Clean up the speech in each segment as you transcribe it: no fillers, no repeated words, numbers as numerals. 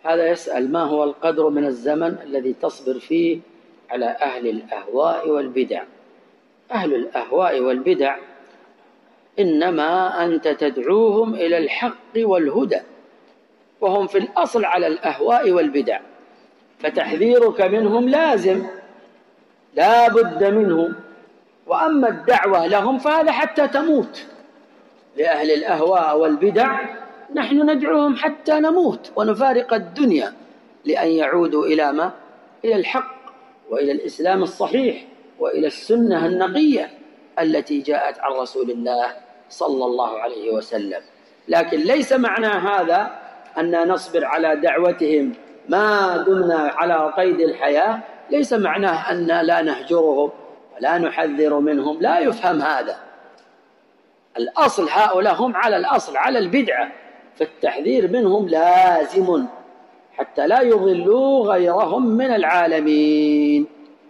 هذا يسأل: ما هو القدر من الزمن الذي تصبر فيه على أهل الأهواء والبدع؟ أهل الأهواء والبدع إنما أنت تدعوهم إلى الحق والهدى، وهم في الأصل على الأهواء والبدع، فتحذيرك منهم لازم لا بد منه. وأما الدعوة لهم فهذا حتى تموت. لأهل الأهواء والبدع نحن ندعوهم حتى نموت ونفارق الدنيا لأن يعودوا إلى ما؟ إلى الحق وإلى الإسلام الصحيح وإلى السنة النقية التي جاءت عن رسول الله صلى الله عليه وسلم. لكن ليس معنى هذا أن نصبر على دعوتهم ما دمنا على قيد الحياة، ليس معناه أن لا نهجرهم ولا نحذر منهم، لا يفهم هذا. الأصل هؤلاء هم على الأصل على البدعة، فالتحذير منهم لازم حتى لا يضلوا غيرهم من العالمين.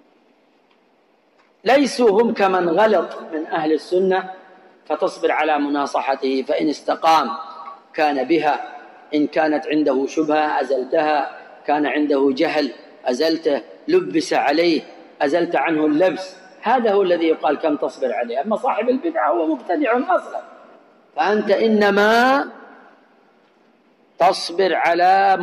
ليسوا هم كمن غلط من أهل السنة فتصبر على مناصحته، فإن استقام كان بها، إن كانت عنده شبهة أزلتها، كان عنده جهل أزلته، لبس عليه أزلت عنه اللبس. هذا هو الذي يقال كم تصبر عليه. أما صاحب البدعة هو مبتدع أصلا، فأنت إنما تصبر على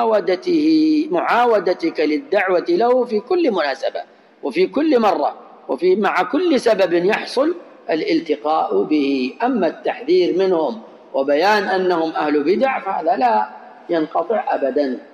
معاودتك للدعوة له في كل مناسبة وفي كل مرة مع كل سبب يحصل الالتقاء به. أما التحذير منهم وبيان أنهم أهل بدع فهذا لا ينقطع أبدا.